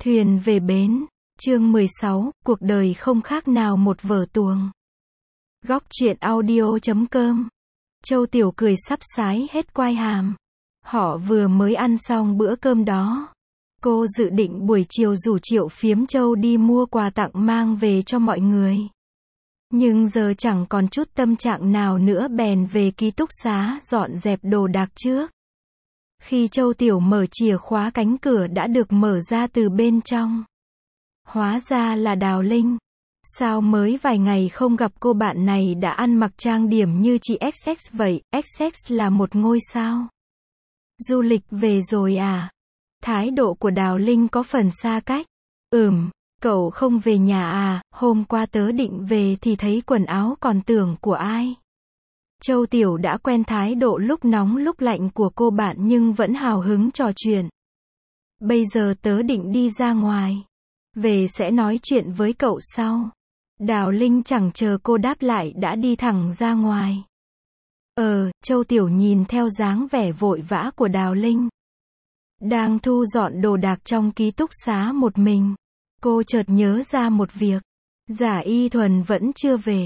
Thuyền về bến, chương 16, cuộc đời không khác nào một vở tuồng. Góc truyện audio.com. Châu Tiểu cười sắp sái hết quai hàm. Họ vừa mới ăn xong bữa cơm đó. Cô dự định buổi chiều rủ Triệu Phiếm Châu đi mua quà tặng mang về cho mọi người. Nhưng giờ chẳng còn chút tâm trạng nào nữa, bèn về ký túc xá dọn dẹp đồ đạc trước. Khi Châu Tiểu mở chìa khóa, cánh cửa đã được mở ra từ bên trong. Hóa ra là Đào Linh. Sao mới vài ngày không gặp cô bạn này đã ăn mặc trang điểm như chị XX vậy? XX là một ngôi sao. Du lịch về rồi à? Thái độ của Đào Linh có phần xa cách. Cậu không về nhà à? Hôm qua tớ định về thì thấy quần áo còn tưởng của ai. Châu Tiểu đã quen thái độ lúc nóng lúc lạnh của cô bạn nhưng vẫn hào hứng trò chuyện. Bây giờ tớ định đi ra ngoài. Về sẽ nói chuyện với cậu sau. Đào Linh chẳng chờ cô đáp lại đã đi thẳng ra ngoài. Châu Tiểu nhìn theo dáng vẻ vội vã của Đào Linh. Đang thu dọn đồ đạc trong ký túc xá một mình. Cô chợt nhớ ra một việc. Giả Y Thuần vẫn chưa về.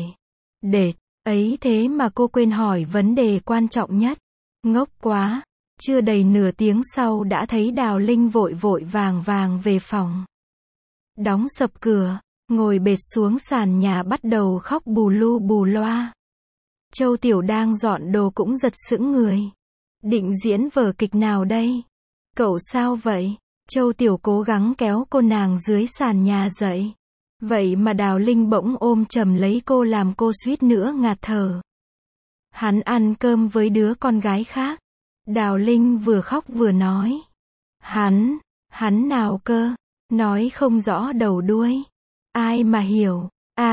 Ấy thế mà cô quên hỏi vấn đề quan trọng nhất. Ngốc quá. Chưa đầy nửa tiếng sau đã thấy Đào Linh vội vội vàng vàng về phòng. Đóng sập cửa, ngồi bệt xuống sàn nhà bắt đầu khóc bù lu bù loa. Châu Tiểu đang dọn đồ cũng giật sững người. Định diễn vở kịch nào đây? Cậu sao vậy? Châu Tiểu cố gắng kéo cô nàng dưới sàn nhà dậy. Vậy mà Đào Linh bỗng ôm chầm lấy cô làm cô suýt nữa ngạt thở. Hắn ăn cơm với đứa con gái khác. Đào Linh vừa khóc vừa nói. Hắn nào cơ? Nói không rõ đầu đuôi. Ai mà hiểu.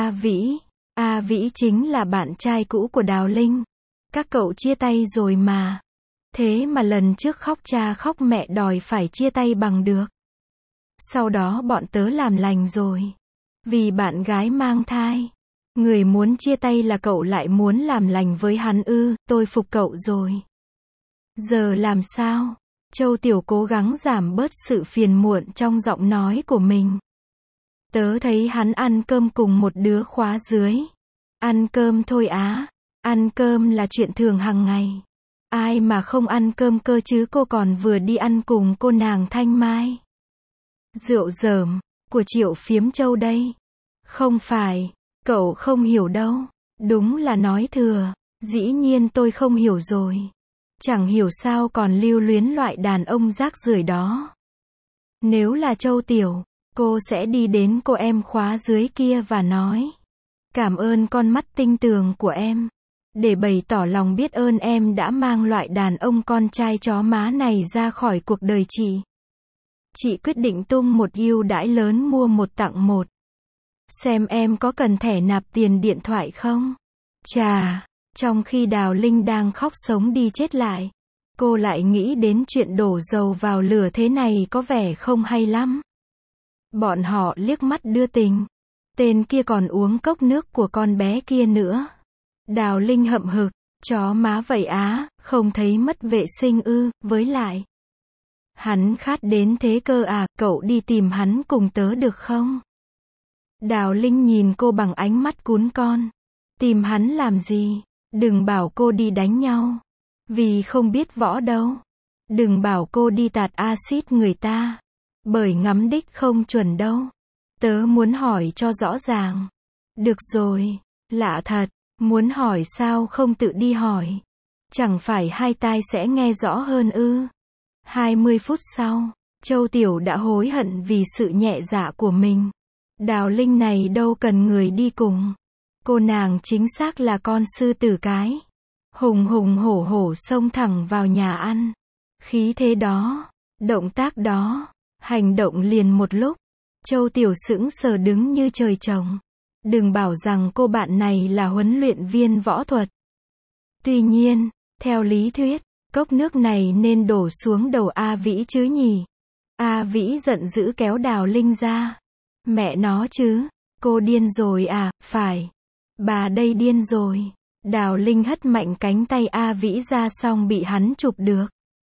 A Vĩ chính là bạn trai cũ của Đào Linh. Các cậu chia tay rồi mà. Thế mà lần trước khóc cha khóc mẹ đòi phải chia tay bằng được. Sau đó bọn tớ làm lành rồi. Vì bạn gái mang thai. Người muốn chia tay là cậu lại muốn làm lành với hắn ư? Tôi phục cậu rồi. Giờ làm sao? Châu Tiểu cố gắng giảm bớt sự phiền muộn trong giọng nói của mình. Tớ thấy hắn ăn cơm cùng một đứa khóa dưới. Ăn cơm thôi á. Ăn cơm là chuyện thường hàng ngày. Ai mà không ăn cơm cơ chứ, cô còn vừa đi ăn cùng cô nàng Thanh Mai. Rượu dởm của Triệu Phiếm Châu đây. Không phải, cậu không hiểu đâu. Đúng là nói thừa. Dĩ nhiên tôi không hiểu rồi. Chẳng hiểu sao còn lưu luyến loại đàn ông rác rưởi đó. Nếu là Châu Tiểu, cô sẽ đi đến cô em khóa dưới kia và nói. Cảm ơn con mắt tinh tường của em. Để bày tỏ lòng biết ơn em đã mang loại đàn ông con trai chó má này ra khỏi cuộc đời chị. Chị quyết định tung một ưu đãi lớn mua một tặng một. Xem em có cần thẻ nạp tiền điện thoại không? Chà, trong khi Đào Linh đang khóc sống đi chết lại, cô lại nghĩ đến chuyện đổ dầu vào lửa thế này có vẻ không hay lắm. Bọn họ liếc mắt đưa tình. Tên kia còn uống cốc nước của con bé kia nữa. Đào Linh hậm hực, chó má vậy á, không thấy mất vệ sinh ư? Với lại, hắn khát đến thế cơ à? Cậu đi tìm hắn cùng tớ được không? Đào Linh nhìn cô bằng ánh mắt cún con. Tìm hắn làm gì? Đừng bảo cô đi đánh nhau. Vì không biết võ đâu. Đừng bảo cô đi tạt axit người ta. Bởi ngắm đích không chuẩn đâu. Tớ muốn hỏi cho rõ ràng. Được rồi, lạ thật. Muốn hỏi sao không tự đi hỏi? Chẳng phải hai tai sẽ nghe rõ hơn ư? 20 phút sau, Châu Tiểu đã hối hận vì sự nhẹ dạ của mình. Đào Linh này đâu cần người đi cùng. Cô nàng chính xác là con sư tử cái. Hùng hùng hổ hổ xông thẳng vào nhà ăn. Khí thế đó, động tác đó, hành động liền một lúc. Châu Tiểu sững sờ đứng như trời trồng. Đừng bảo rằng cô bạn này là huấn luyện viên võ thuật. Tuy nhiên, theo lý thuyết, cốc nước này nên đổ xuống đầu A Vĩ chứ nhỉ? A Vĩ giận dữ kéo Đào Linh ra. Mẹ nó chứ, cô điên rồi à? Phải. Bà đây điên rồi. Đào Linh hất mạnh cánh tay A Vĩ ra xong bị hắn chụp được.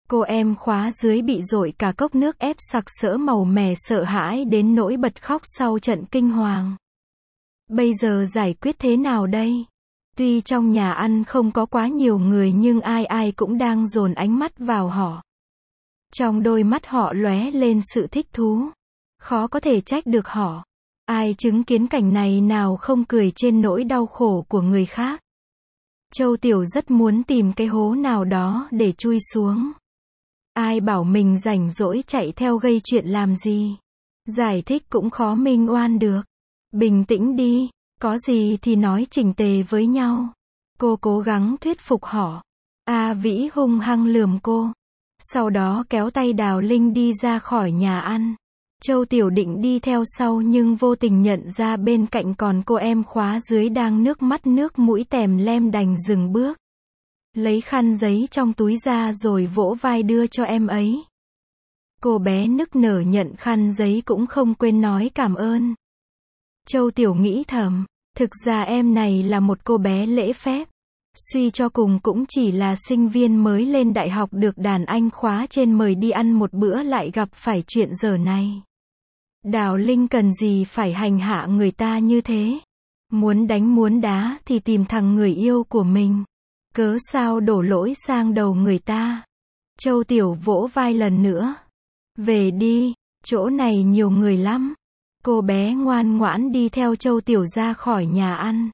Cô em khóa dưới bị dội cả cốc nước ép sặc sỡ màu mè sợ hãi đến nỗi bật khóc sau trận kinh hoàng. Bây giờ giải quyết thế nào đây? Tuy trong nhà ăn không có quá nhiều người nhưng ai ai cũng đang dồn ánh mắt vào họ. Trong đôi mắt họ lóe lên sự thích thú. Khó có thể trách được họ. Ai chứng kiến cảnh này nào không cười trên nỗi đau khổ của người khác. Châu Tiểu rất muốn tìm cái hố nào đó để chui xuống. Ai bảo mình rảnh rỗi chạy theo gây chuyện làm gì. Giải thích cũng khó minh oan được. Bình tĩnh đi, có gì thì nói chỉnh tề với nhau. Cô cố gắng thuyết phục họ. A Vĩ hung hăng lườm cô. Sau đó kéo tay Đào Linh đi ra khỏi nhà ăn. Châu Tiểu định đi theo sau nhưng vô tình nhận ra bên cạnh còn cô em khóa dưới đang nước mắt nước mũi tèm lem đành dừng bước. Lấy khăn giấy trong túi ra rồi vỗ vai đưa cho em ấy. Cô bé nức nở nhận khăn giấy cũng không quên nói cảm ơn. Châu Tiểu nghĩ thầm, thực ra em này là một cô bé lễ phép. Suy cho cùng cũng chỉ là sinh viên mới lên đại học được đàn anh khóa trên mời đi ăn một bữa lại gặp phải chuyện dở này. Đào Linh cần gì phải hành hạ người ta như thế. Muốn đánh muốn đá thì tìm thằng người yêu của mình. Cớ sao đổ lỗi sang đầu người ta. Châu Tiểu vỗ vai lần nữa. Về đi, chỗ này nhiều người lắm. Cô bé ngoan ngoãn đi theo Châu Tiểu ra khỏi nhà ăn.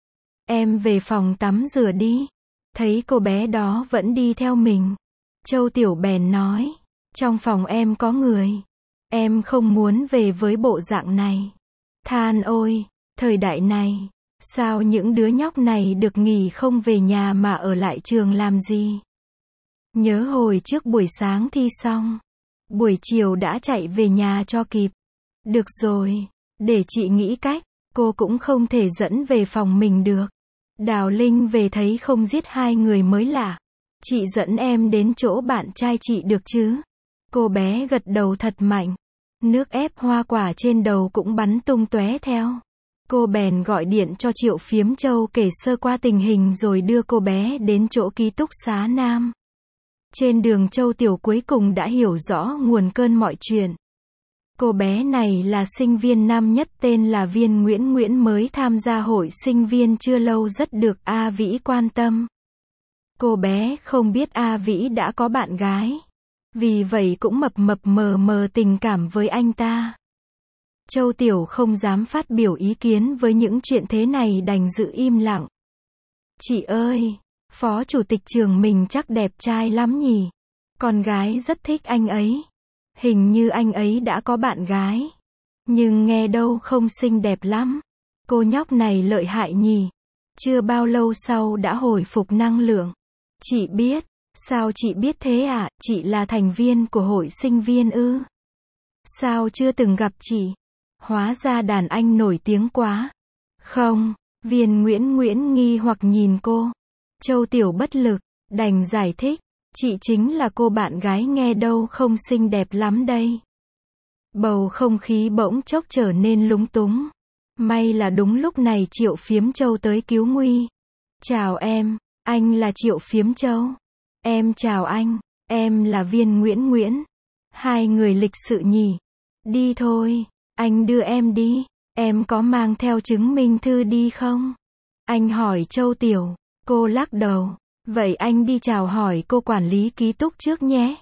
Em về phòng tắm rửa đi. Thấy cô bé đó vẫn đi theo mình. Châu Tiểu bèn nói. Trong phòng em có người. Em không muốn về với bộ dạng này. Than ôi, thời đại này, sao những đứa nhóc này được nghỉ không về nhà mà ở lại trường làm gì? Nhớ hồi trước buổi sáng thi xong, buổi chiều đã chạy về nhà cho kịp. Được rồi, để chị nghĩ cách, cô cũng không thể dẫn về phòng mình được. Đào Linh về thấy không giết hai người mới lạ. Chị dẫn em đến chỗ bạn trai chị được chứ? Cô bé gật đầu thật mạnh. Nước ép hoa quả trên đầu cũng bắn tung tóe theo. Cô bèn gọi điện cho Triệu Phiếm Châu kể sơ qua tình hình rồi đưa cô bé đến chỗ ký túc xá Nam. Trên đường Châu Tiểu cuối cùng đã hiểu rõ nguồn cơn mọi chuyện. Cô bé này là sinh viên năm nhất tên là Viên Nguyễn mới tham gia hội sinh viên chưa lâu rất được A Vĩ quan tâm. Cô bé không biết A Vĩ đã có bạn gái. Vì vậy cũng mập mờ mờ tình cảm với anh ta. Châu Tiểu không dám phát biểu ý kiến với những chuyện thế này đành giữ im lặng. Chị ơi, phó chủ tịch trường mình chắc đẹp trai lắm nhỉ? Con gái rất thích anh ấy. Hình như anh ấy đã có bạn gái. Nhưng nghe đâu không xinh đẹp lắm. Cô nhóc này lợi hại nhỉ? Chưa bao lâu sau đã hồi phục năng lượng. Chị biết. Sao chị biết thế ạ? Chị là thành viên của hội sinh viên ư? Sao chưa từng gặp chị? Hóa ra đàn anh nổi tiếng quá. Không, Viên Nguyễn nghi hoặc nhìn cô. Châu Tiểu bất lực, đành giải thích. Chị chính là cô bạn gái nghe đâu không xinh đẹp lắm đây. Bầu không khí bỗng chốc trở nên lúng túng. May là đúng lúc này Triệu Phiếm Châu tới cứu nguy. Chào em, anh là Triệu Phiếm Châu. Em chào anh, em là Viên Nguyễn. Hai người lịch sự nhỉ. Đi thôi, anh đưa em đi. Em có mang theo chứng minh thư đi không? Anh hỏi Châu Tiểu. Cô lắc đầu. Vậy anh đi chào hỏi cô quản lý ký túc trước nhé.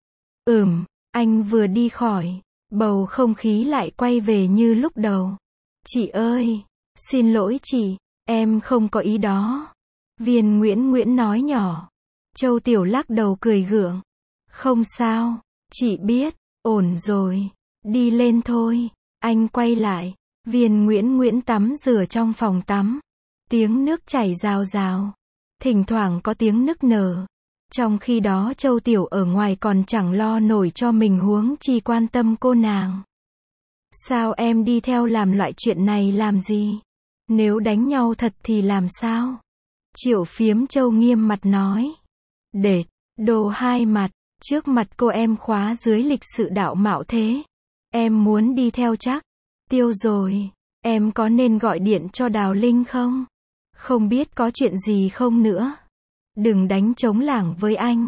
Anh vừa đi khỏi. Bầu không khí lại quay về như lúc đầu. Chị ơi, xin lỗi chị, em không có ý đó. Viên Nguyễn nói nhỏ. Châu Tiểu lắc đầu cười gượng. Không sao, chị biết, ổn rồi. Đi lên thôi. Anh quay lại. Viên Nguyễn tắm rửa trong phòng tắm. Tiếng nước chảy rào rào. Thỉnh thoảng có tiếng nức nở. Trong khi đó Châu Tiểu ở ngoài còn chẳng lo nổi cho mình huống chi quan tâm cô nàng. Sao em đi theo làm loại chuyện này làm gì? Nếu đánh nhau thật thì làm sao? Triệu Phiếm Châu nghiêm mặt nói. Đệt, đồ hai mặt, trước mặt cô em khóa dưới lịch sự đạo mạo thế. Em muốn đi theo chắc. Tiêu rồi, em có nên gọi điện cho Đào Linh không? Không biết có chuyện gì không nữa. Đừng đánh trống lảng với anh.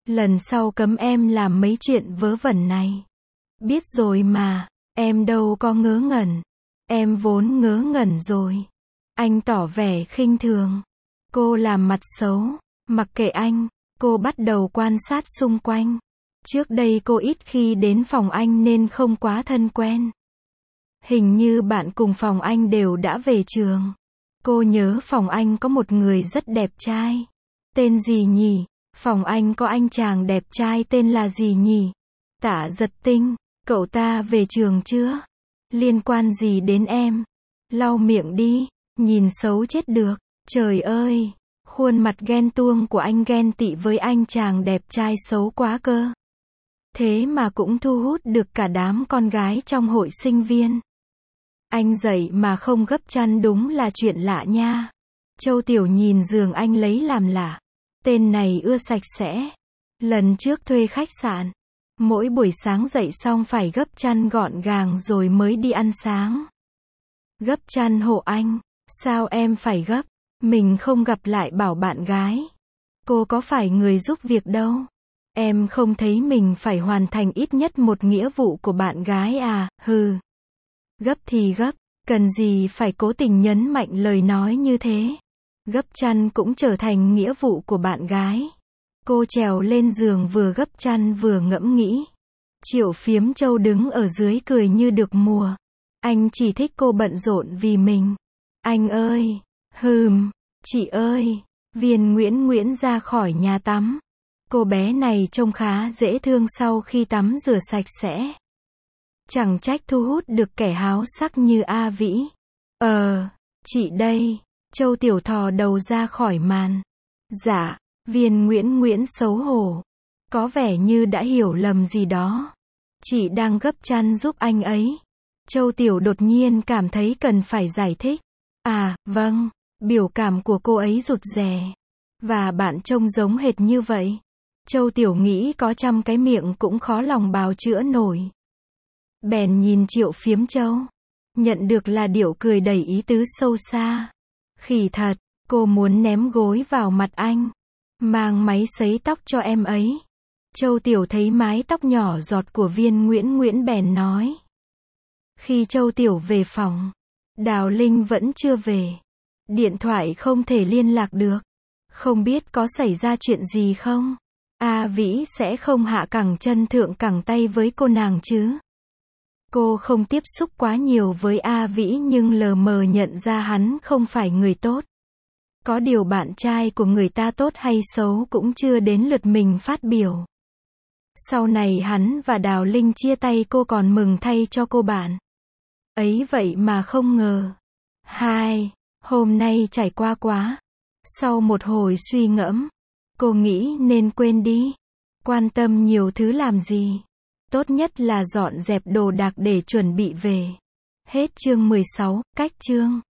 Lần sau cấm em làm mấy chuyện vớ vẩn này. Biết rồi mà, em đâu có ngớ ngẩn. Em vốn ngớ ngẩn rồi. Anh tỏ vẻ khinh thường. Cô làm mặt xấu. Mặc kệ anh, cô bắt đầu quan sát xung quanh. Trước đây cô ít khi đến phòng anh nên không quá thân quen. Hình như bạn cùng phòng anh đều đã về trường. Cô nhớ phòng anh có một người rất đẹp trai. Tên gì nhỉ? Phòng anh có anh chàng đẹp trai tên là gì nhỉ? Tả Giật Tinh. Cậu ta về trường chưa? Liên quan gì đến em? Lau miệng đi. Nhìn xấu chết được. Trời ơi! Khuôn mặt ghen tuông của anh ghen tị với anh chàng đẹp trai xấu quá cơ. Thế mà cũng thu hút được cả đám con gái trong hội sinh viên. Anh dậy mà không gấp chăn đúng là chuyện lạ nha. Châu Tiểu nhìn giường anh lấy làm lạ. Tên này ưa sạch sẽ. Lần trước thuê khách sạn, mỗi buổi sáng dậy xong phải gấp chăn gọn gàng rồi mới đi ăn sáng. Gấp chăn hộ anh. Sao em phải gấp? Mình không gặp lại bảo bạn gái. Cô có phải người giúp việc đâu. Em không thấy mình phải hoàn thành ít nhất một nghĩa vụ của bạn gái à, hừ. Gấp thì gấp, cần gì phải cố tình nhấn mạnh lời nói như thế. Gấp chăn cũng trở thành nghĩa vụ của bạn gái. Cô trèo lên giường vừa gấp chăn vừa ngẫm nghĩ. Triệu Phiếm Châu đứng ở dưới cười như được mùa. Anh chỉ thích cô bận rộn vì mình. Anh ơi! Chị ơi! Viên Nguyễn ra khỏi nhà tắm. Cô bé này trông khá dễ thương sau khi tắm rửa sạch sẽ. Chẳng trách thu hút được kẻ háo sắc như A Vĩ. Chị đây. Châu Tiểu thò đầu ra khỏi màn. Dạ. Viên Nguyễn xấu hổ. Có vẻ như đã hiểu lầm gì đó. Chị đang gấp chăn giúp anh ấy. Châu Tiểu đột nhiên cảm thấy cần phải giải thích. À, vâng. Biểu cảm của cô ấy rụt rè. Và bạn trông giống hệt như vậy. Châu Tiểu nghĩ có trăm cái miệng cũng khó lòng bào chữa nổi. Bèn nhìn Triệu Phiếm Châu. Nhận được là điệu cười đầy ý tứ sâu xa. Khỉ thật, cô muốn ném gối vào mặt anh. Mang máy sấy tóc cho em ấy. Châu Tiểu thấy mái tóc nhỏ giọt của Viên Nguyễn bèn nói. Khi Châu Tiểu về phòng, Đào Linh vẫn chưa về. Điện thoại không thể liên lạc được. Không biết có xảy ra chuyện gì không? A Vĩ sẽ không hạ cẳng chân thượng cẳng tay với cô nàng chứ? Cô không tiếp xúc quá nhiều với A Vĩ nhưng lờ mờ nhận ra hắn không phải người tốt. Có điều bạn trai của người ta tốt hay xấu cũng chưa đến lượt mình phát biểu. Sau này hắn và Đào Linh chia tay cô còn mừng thay cho cô bạn ấy vậy mà không ngờ. Hôm nay trải qua quá. Sau một hồi suy ngẫm, cô nghĩ nên quên đi. Quan tâm nhiều thứ làm gì? Tốt nhất là dọn dẹp đồ đạc để chuẩn bị về. Hết chương 16, cách chương.